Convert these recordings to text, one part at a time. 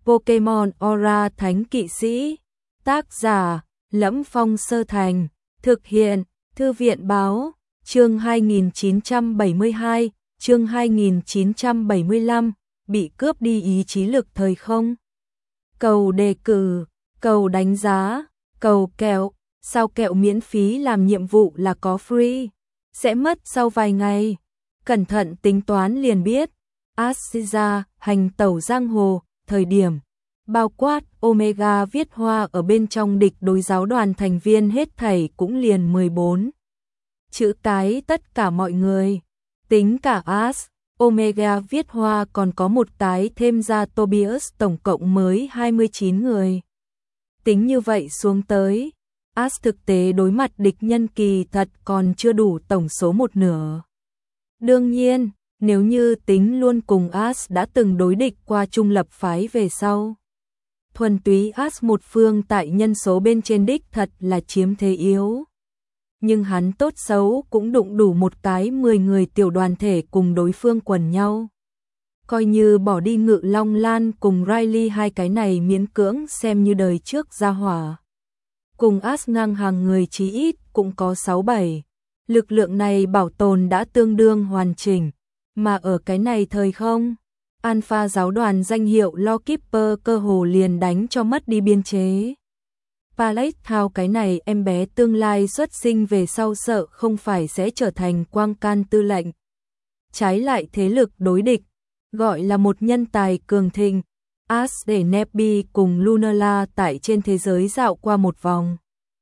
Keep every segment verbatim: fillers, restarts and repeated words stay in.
Pokemon Aura Thánh Kỵ Sĩ. Tác giả: Lẫm Phong Sơ Thành. Thực hiện: Thư viện báo. Chương hai nghìn chín trăm bảy mươi hai, chương hai nghìn chín trăm bảy mươi lăm, bị cướp đi ý chí lực thời không. Cầu đề cử, cầu đánh giá, cầu kẹo, sao kẹo miễn phí làm nhiệm vụ là có free, sẽ mất sau vài ngày. Cẩn thận tính toán liền biết. Ashiza, hành tẩu giang hồ, thời điểm bao quát Omega viết hoa ở bên trong địch đối giáo đoàn thành viên hết thảy cũng liền mười bốn chữ cái tất cả mọi người. Tính cả Ash, Omega viết hoa còn có một cái thêm ra Tobias, tổng cộng mới hai mươi chín người. Tính như vậy xuống tới, Ash thực tế đối mặt địch nhân kỳ thật còn chưa đủ tổng số một nửa. Đương nhiên, nếu như tính luôn cùng Ash đã từng đối địch qua trung lập phái về sau, thuần túy Ash một phương tại nhân số bên trên đích thật là chiếm thế yếu. Nhưng hắn tốt xấu cũng đụng đủ một cái mười người tiểu đoàn thể cùng đối phương quần nhau. Coi như bỏ đi Ngự Long Lan cùng Riley hai cái này miễn cưỡng xem như đời trước gia hỏa. Cùng Ash ngang hàng người chí ít cũng có sáu bảy. Lực lượng này bảo tồn đã tương đương hoàn chỉnh. Mà ở cái này thời không, Alpha giáo đoàn danh hiệu Lawkeeper cơ hồ liền đánh cho mất đi biên chế. Palette thao cái này em bé tương lai xuất sinh về sau sợ không phải sẽ trở thành quang can tư lệnh. Trái lại thế lực đối địch, gọi là một nhân tài cường thịnh. Ash để Nebby cùng Lunala tại trên thế giới dạo qua một vòng.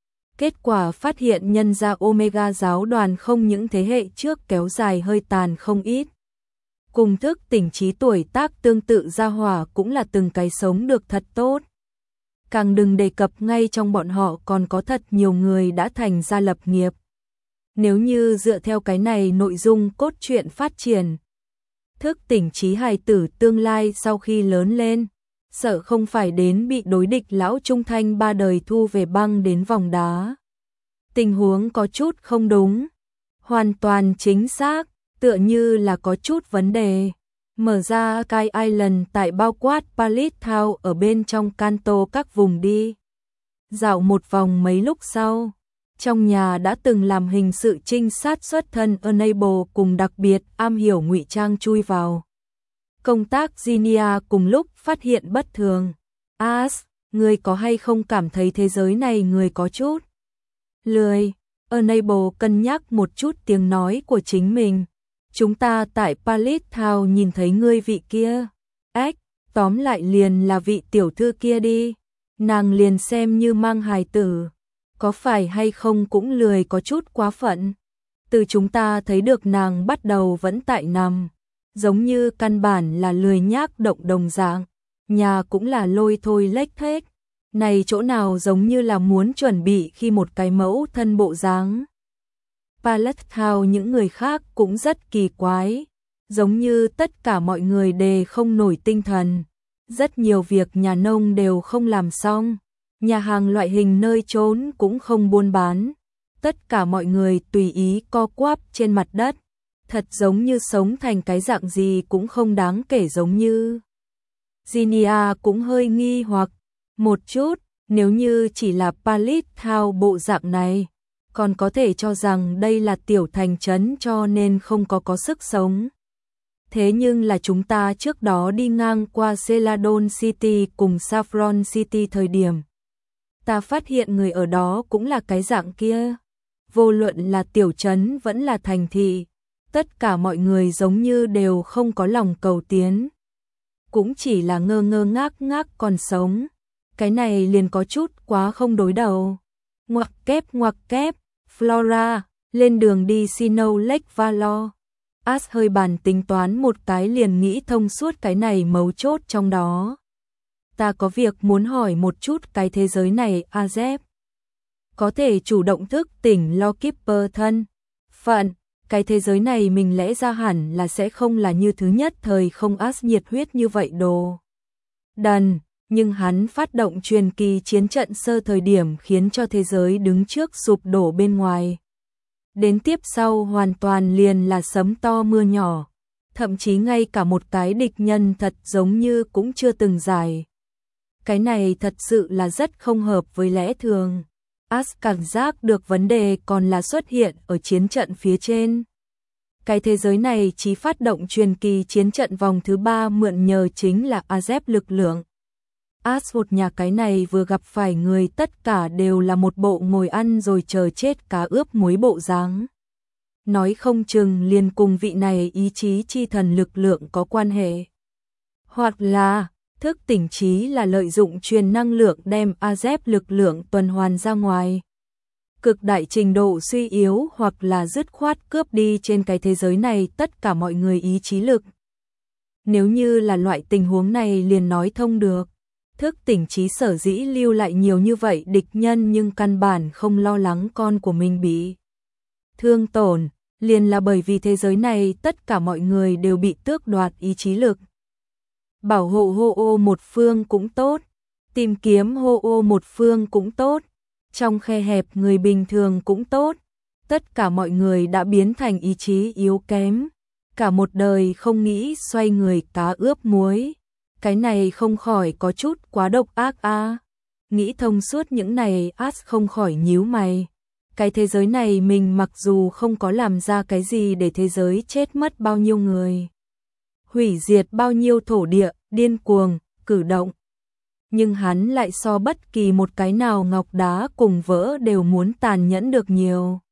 Kết quả phát hiện nhân ra Omega giáo đoàn không những thế hệ trước kéo dài hơi tàn không ít. Cùng thức tỉnh trí tuổi tác tương tự gia hỏa cũng là từng cái sống được thật tốt. Càng đừng đề cập ngay trong bọn họ còn có thật nhiều người đã thành gia lập nghiệp. Nếu như dựa theo cái này nội dung cốt truyện phát triển, thức tỉnh trí hài tử tương lai sau khi lớn lên, sợ không phải đến bị đối địch lão trung thanh ba đời thu về băng đến vòng đá. Tình huống có chút không đúng, hoàn toàn chính xác, tựa như là có chút vấn đề. Mở ra Sky Island tại bao quát Palette Town ở bên trong Kanto các vùng đi. Dạo một vòng mấy lúc sau, trong nhà đã từng làm hình sự trinh sát xuất thân Enable cùng đặc biệt am hiểu ngụy trang chui vào. Công tác Ginia cùng lúc phát hiện bất thường. Ash, người có hay không cảm thấy thế giới này người có chút lười? Enable cân nhắc một chút tiếng nói của chính mình. Chúng ta tại Palette Town nhìn thấy ngươi vị kia. Ếch, tóm lại liền là vị tiểu thư kia đi. Nàng liền xem như mang hài tử. Có phải hay không cũng lười có chút quá phận. Từ chúng ta thấy được nàng bắt đầu vẫn tại nằm. Giống như căn bản là lười nhác động đồng dạng. Nhà cũng là lôi thôi lếch thếch. Này chỗ nào giống như là muốn chuẩn bị khi một cái mẫu thân bộ dáng. Palette Town những người khác cũng rất kỳ quái, giống như tất cả mọi người đều không nổi tinh thần. Rất nhiều việc nhà nông đều không làm xong, nhà hàng loại hình nơi trốn cũng không buôn bán. Tất cả mọi người tùy ý co quắp trên mặt đất, thật giống như sống thành cái dạng gì cũng không đáng kể giống như. Ginia cũng hơi nghi hoặc một chút, nếu như chỉ là Palette Town bộ dạng này, còn có thể cho rằng đây là tiểu thành trấn cho nên không có có sức sống. Thế nhưng là chúng ta trước đó đi ngang qua Celadon City cùng Saffron City thời điểm, ta phát hiện người ở đó cũng là cái dạng kia. Vô luận là tiểu trấn vẫn là thành thị, tất cả mọi người giống như đều không có lòng cầu tiến. Cũng chỉ là ngơ ngơ ngác ngác còn sống. Cái này liền có chút quá không đối đầu. Ngoặc kép ngoặc kép, Flora, lên đường đi Snow Lake Valor. Ash hơi bàn tính toán một cái liền nghĩ thông suốt cái này mấu chốt trong đó. Ta có việc muốn hỏi một chút cái thế giới này Azep. Có thể chủ động thức tỉnh Lawkeeper thân phận, cái thế giới này mình lẽ ra hẳn là sẽ không là như thứ nhất thời không Ash nhiệt huyết như vậy đồ. Đần. Nhưng hắn phát động truyền kỳ chiến trận sơ thời điểm khiến cho thế giới đứng trước sụp đổ bên ngoài. Đến tiếp sau hoàn toàn liền là sấm to mưa nhỏ. Thậm chí ngay cả một cái địch nhân thật giống như cũng chưa từng giải. Cái này thật sự là rất không hợp với lẽ thường. As cảm giác được vấn đề còn là xuất hiện ở chiến trận phía trên. Cái thế giới này chỉ phát động truyền kỳ chiến trận vòng thứ ba mượn nhờ chính là Azep lực lượng. As một nhà cái này vừa gặp phải người tất cả đều là một bộ ngồi ăn rồi chờ chết cá ướp muối bộ dáng. Nói không chừng liền cùng vị này ý chí chi thần lực lượng có quan hệ. Hoặc là thức tỉnh trí là lợi dụng truyền năng lượng đem Azep lực lượng tuần hoàn ra ngoài. Cực đại trình độ suy yếu hoặc là dứt khoát cướp đi trên cái thế giới này tất cả mọi người ý chí lực. Nếu như là loại tình huống này liền nói thông được. Thức tỉnh trí sở dĩ lưu lại nhiều như vậy địch nhân nhưng căn bản không lo lắng con của mình bị thương tổn, liền là bởi vì thế giới này tất cả mọi người đều bị tước đoạt ý chí lực. Bảo hộ hô ô một phương cũng tốt, tìm kiếm hô ô một phương cũng tốt, trong khe hẹp người bình thường cũng tốt, tất cả mọi người đã biến thành ý chí yếu kém, cả một đời không nghĩ xoay người cá ướp muối. Cái này không khỏi có chút quá độc ác a. À. Nghĩ thông suốt những này, As không khỏi nhíu mày. Cái thế giới này mình mặc dù không có làm ra cái gì để thế giới chết mất bao nhiêu người, hủy diệt bao nhiêu thổ địa, điên cuồng, cử động. Nhưng hắn lại so bất kỳ một cái nào ngọc đá cùng vỡ đều muốn tàn nhẫn được nhiều.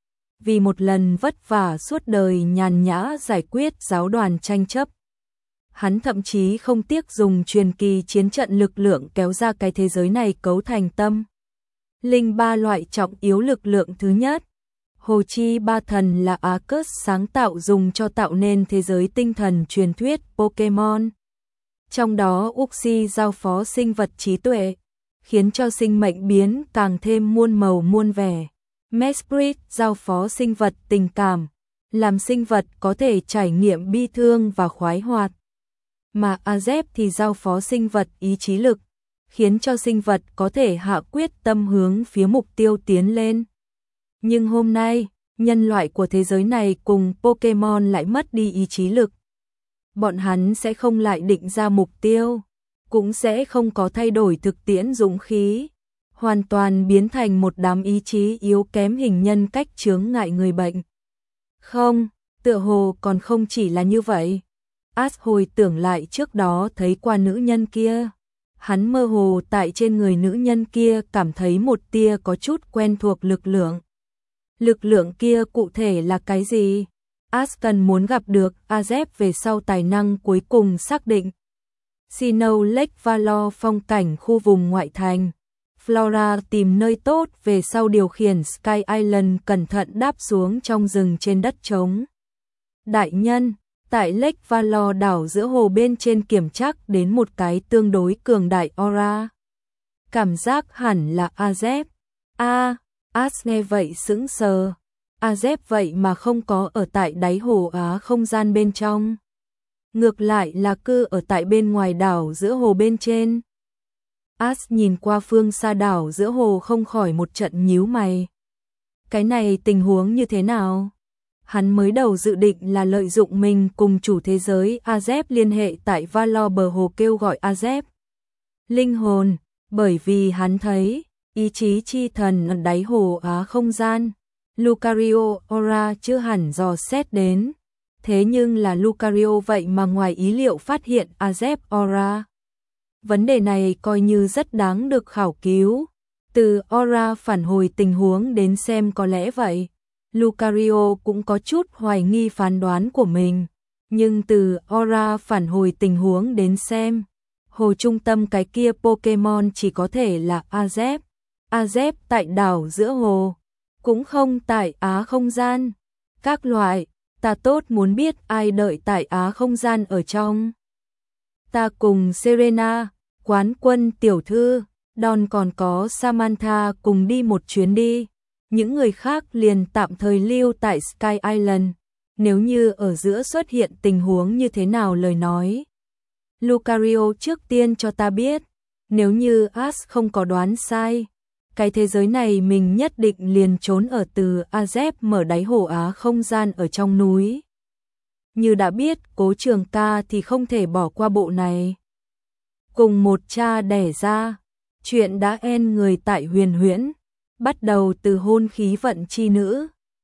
Vì một lần vất vả suốt đời nhàn nhã giải quyết giáo đoàn tranh chấp. Hắn thậm chí không tiếc dùng truyền kỳ chiến trận lực lượng kéo ra cái thế giới này cấu thành tâm. Linh ba loại trọng yếu lực lượng thứ nhất. Hồ Chi Ba Thần là Arcus sáng tạo dùng cho tạo nên thế giới tinh thần truyền thuyết Pokemon. Trong đó Uxie giao phó sinh vật trí tuệ, khiến cho sinh mệnh biến càng thêm muôn màu muôn vẻ. Mesprit giao phó sinh vật tình cảm, làm sinh vật có thể trải nghiệm bi thương và khoái hoạt. Mà Azep thì giao phó sinh vật ý chí lực, khiến cho sinh vật có thể hạ quyết tâm hướng phía mục tiêu tiến lên. Nhưng hôm nay, nhân loại của thế giới này cùng Pokemon lại mất đi ý chí lực. Bọn hắn sẽ không lại định ra mục tiêu, cũng sẽ không có thay đổi thực tiễn dũng khí, hoàn toàn biến thành một đám ý chí yếu kém hình nhân cách chướng ngại người bệnh. Không, tựa hồ còn không chỉ là như vậy. As hồi tưởng lại trước đó thấy qua nữ nhân kia. Hắn mơ hồ tại trên người nữ nhân kia cảm thấy một tia có chút quen thuộc lực lượng. Lực lượng kia cụ thể là cái gì? As cần muốn gặp được Azep về sau tài năng cuối cùng xác định. Sinnoh Lake Valor phong cảnh khu vùng ngoại thành. Flora tìm nơi tốt về sau điều khiển Sky Island cẩn thận đáp xuống trong rừng trên đất trống. Đại nhân, tại Lake Valor đảo giữa hồ bên trên kiểm chắc đến một cái tương đối cường đại aura. Cảm giác hẳn là Azep. A, As nghe vậy sững sờ. Azep vậy mà không có ở tại đáy hồ Á không gian bên trong. Ngược lại là cư ở tại bên ngoài đảo giữa hồ bên trên. As nhìn qua phương xa đảo giữa hồ không khỏi một trận nhíu mày. Cái này tình huống như thế nào? Hắn mới đầu dự định là lợi dụng mình cùng chủ thế giới Azep liên hệ tại Valor bờ hồ kêu gọi Azep. Linh hồn, bởi vì hắn thấy ý chí chi thần ở đáy hồ Á không gian. Lucario Aura chưa hẳn dò xét đến. Thế nhưng là Lucario vậy mà ngoài ý liệu phát hiện Azep Aura. Vấn đề này coi như rất đáng được khảo cứu. Từ Aura phản hồi tình huống đến xem có lẽ vậy. Lucario cũng có chút hoài nghi phán đoán của mình. Nhưng từ Aura phản hồi tình huống đến xem, hồ trung tâm cái kia Pokemon chỉ có thể là Azep. Azep tại đảo giữa hồ, cũng không tại Á không gian. Các loại, ta tốt muốn biết ai đợi tại Á không gian ở trong. Ta cùng Serena, quán quân tiểu thư, Don còn có Samantha cùng đi một chuyến đi. Những người khác liền tạm thời lưu tại Sky Island. Nếu như ở giữa xuất hiện tình huống như thế nào lời nói. Lucario trước tiên cho ta biết. Nếu như As không có đoán sai, cái thế giới này mình nhất định liền trốn ở từ Azep mở đáy hồ Á không gian ở trong núi. Như đã biết Cố Trường Ca thì không thể bỏ qua bộ này. cùng một cha đẻ ra. Chuyện đã en người tại Huyền Huyễn, bắt đầu từ hôn khí vận chi nữ.